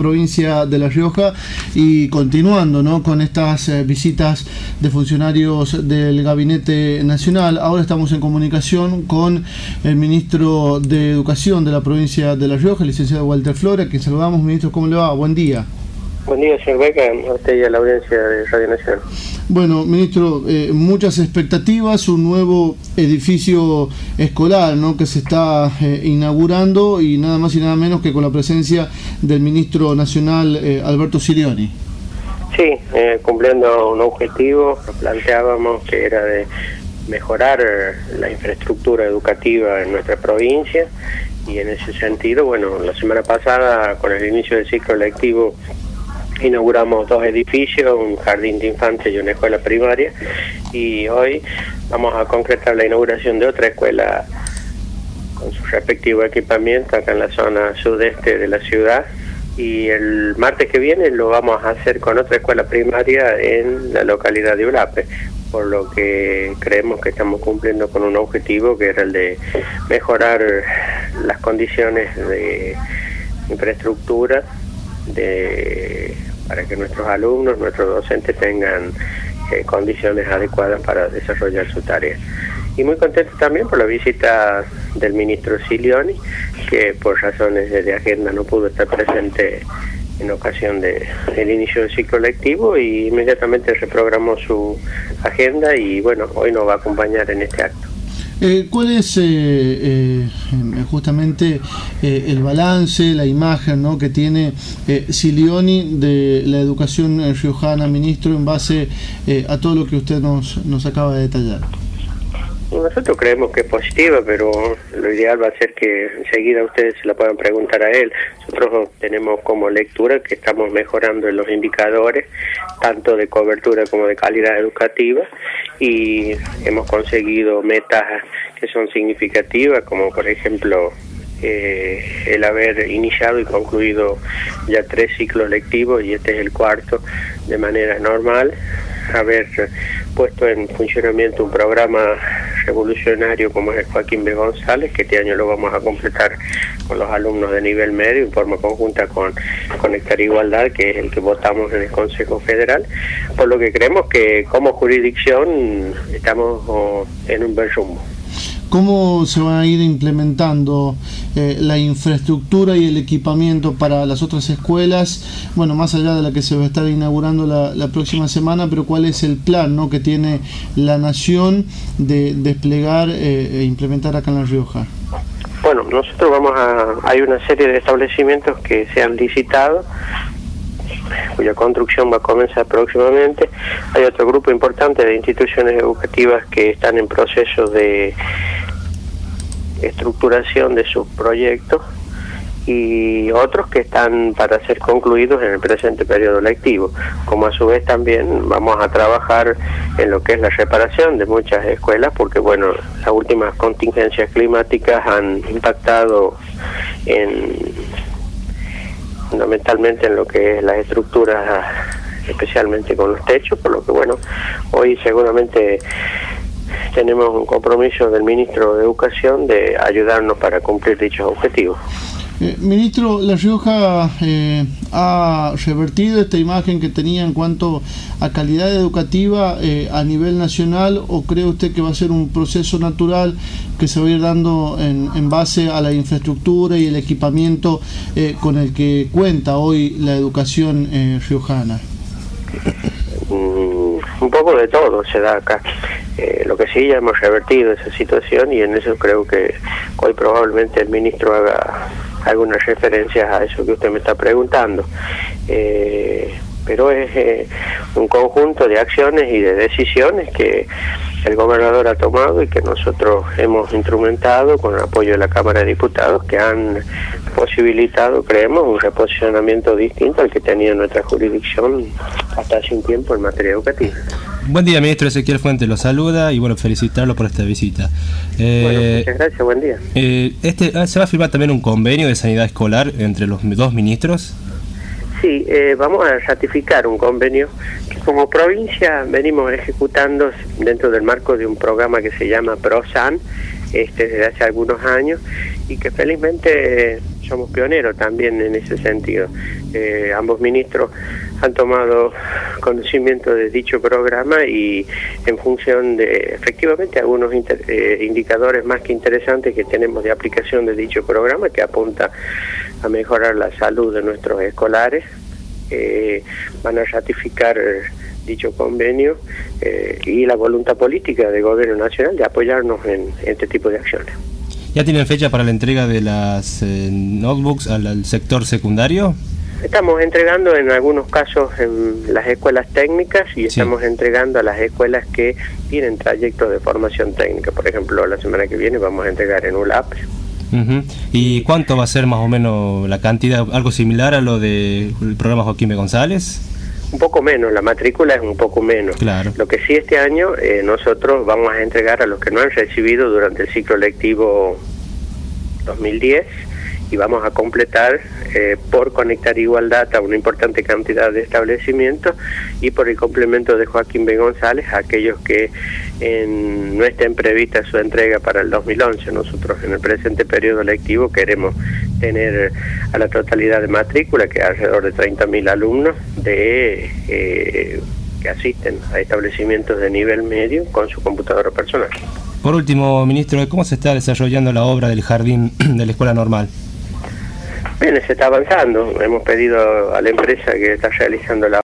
provincia de La Rioja y continuando, ¿no?, con estas visitas de funcionarios del Gabinete Nacional. Ahora estamos en comunicación con el ministro de Educación de la provincia de La Rioja, el licenciado Walter Flores, a quien saludamos. Ministro, ¿cómo le va? Buen día. Buen día, señor Beca, a usted y a la audiencia de Radio Nacional. Bueno, ministro, muchas expectativas, un nuevo edificio escolar, ¿no?, que se está inaugurando, y nada más y nada menos que con la presencia del ministro nacional Alberto Silioni. Sí, cumpliendo un objetivo, nos planteábamos que era de mejorar la infraestructura educativa en nuestra provincia, y en ese sentido, bueno, la semana pasada, con el inicio del ciclo lectivo, inauguramos 2 edificios, un jardín de infantes y una escuela primaria, y hoy vamos a concretar la inauguración de otra escuela con su respectivo equipamiento acá en la zona sudeste de la ciudad, y el martes que viene lo vamos a hacer con otra escuela primaria en la localidad de Ulape, por lo que creemos que estamos cumpliendo con un objetivo que era el de mejorar las condiciones de infraestructura para que nuestros alumnos, nuestros docentes tengan condiciones adecuadas para desarrollar su tarea. Y muy contento también por la visita del ministro Silioni, que por razones de agenda no pudo estar presente en ocasión del inicio del ciclo lectivo, y inmediatamente reprogramó su agenda y bueno, hoy nos va a acompañar en este acto. ¿Cuál es justamente el balance, la imagen, ¿no?, que tiene Silioni de la educación riojana, ministro, en base a todo lo que usted nos acaba de detallar? Nosotros creemos que es positiva, pero lo ideal va a ser que enseguida ustedes se la puedan preguntar a él. Nosotros tenemos como lectura que estamos mejorando en los indicadores, tanto de cobertura como de calidad educativa, y hemos conseguido metas que son significativas, como por ejemplo el haber iniciado y concluido ya 3 ciclos lectivos, y este es el 4, de manera normal, haber puesto en funcionamiento un programa revolucionario como es el Joaquín B. González, que este año lo vamos a completar con los alumnos de nivel medio en forma conjunta con Conectar Igualdad, que es el que votamos en el Consejo Federal, por lo que creemos que como jurisdicción estamos en un buen rumbo. ¿Cómo se va a ir implementando la infraestructura y el equipamiento para las otras escuelas? Bueno, más allá de la que se va a estar inaugurando la próxima semana, pero ¿cuál es el plan, ¿no?, que tiene la Nación de desplegar e implementar acá en La Rioja? Bueno, nosotros hay una serie de establecimientos que se han licitado, cuya construcción va a comenzar próximamente. Hay otro grupo importante de instituciones educativas que están en proceso de estructuración de sus proyectos, y otros que están para ser concluidos en el presente periodo lectivo, como a su vez también vamos a trabajar en lo que es la reparación de muchas escuelas, porque bueno, las últimas contingencias climáticas han impactado fundamentalmente en lo que es las estructuras, especialmente con los techos, por lo que bueno, hoy seguramente tenemos un compromiso del ministro de Educación de ayudarnos para cumplir dichos objetivos. Ministro, La Rioja ha revertido esta imagen que tenía en cuanto a calidad educativa a nivel nacional, o cree usted que va a ser un proceso natural que se va a ir dando en base a la infraestructura y el equipamiento con el que cuenta hoy la educación riojana? Un poco de todo se da acá. Lo que sí, ya hemos revertido esa situación, y en eso creo que hoy probablemente el ministro haga algunas referencias a eso que usted me está preguntando. Pero es un conjunto de acciones y de decisiones que el gobernador ha tomado y que nosotros hemos instrumentado con el apoyo de la Cámara de Diputados, que han posibilitado, creemos, un reposicionamiento distinto al que tenía nuestra jurisdicción hasta hace un tiempo en materia educativa. Buen día, ministro. Ezequiel Fuentes lo saluda, y bueno, felicitarlo por esta visita. Bueno, muchas gracias, buen día. ¿Se va a firmar también un convenio de sanidad escolar entre los 2 ministros? Sí, vamos a ratificar un convenio que como provincia venimos ejecutando dentro del marco de un programa que se llama PROSAN, desde hace algunos años, y que felizmente somos pioneros también en ese sentido. Ambos ministros han tomado conocimiento de dicho programa y en función de efectivamente algunos indicadores más que interesantes que tenemos de aplicación de dicho programa, que apunta a mejorar la salud de nuestros escolares, van a ratificar dicho convenio y la voluntad política del gobierno nacional de apoyarnos en este tipo de acciones. ¿Ya tienen fecha para la entrega de las notebooks al sector secundario? Estamos entregando en algunos casos en las escuelas técnicas y estamos entregando a las escuelas que tienen trayectos de formación técnica. Por ejemplo, la semana que viene vamos a entregar en ULAP. ¿Y cuánto va a ser más o menos la cantidad? ¿Algo similar a lo del programa Joaquín B. González? Un poco menos, la matrícula es un poco menos. Claro. Lo que sí este año nosotros vamos a entregar a los que no han recibido durante el ciclo lectivo 2010 y vamos a completar por Conectar Igualdad a una importante cantidad de establecimientos y por el complemento de Joaquín B. González a aquellos que no estén prevista su entrega para el 2011. Nosotros en el presente periodo lectivo queremos tener a la totalidad de matrícula, que es alrededor de 30.000 alumnos que asisten a establecimientos de nivel medio con su computadora personal. Por último, ministro, ¿cómo se está desarrollando la obra del jardín de la Escuela Normal? Bien, se está avanzando. Hemos pedido a la empresa que está realizando la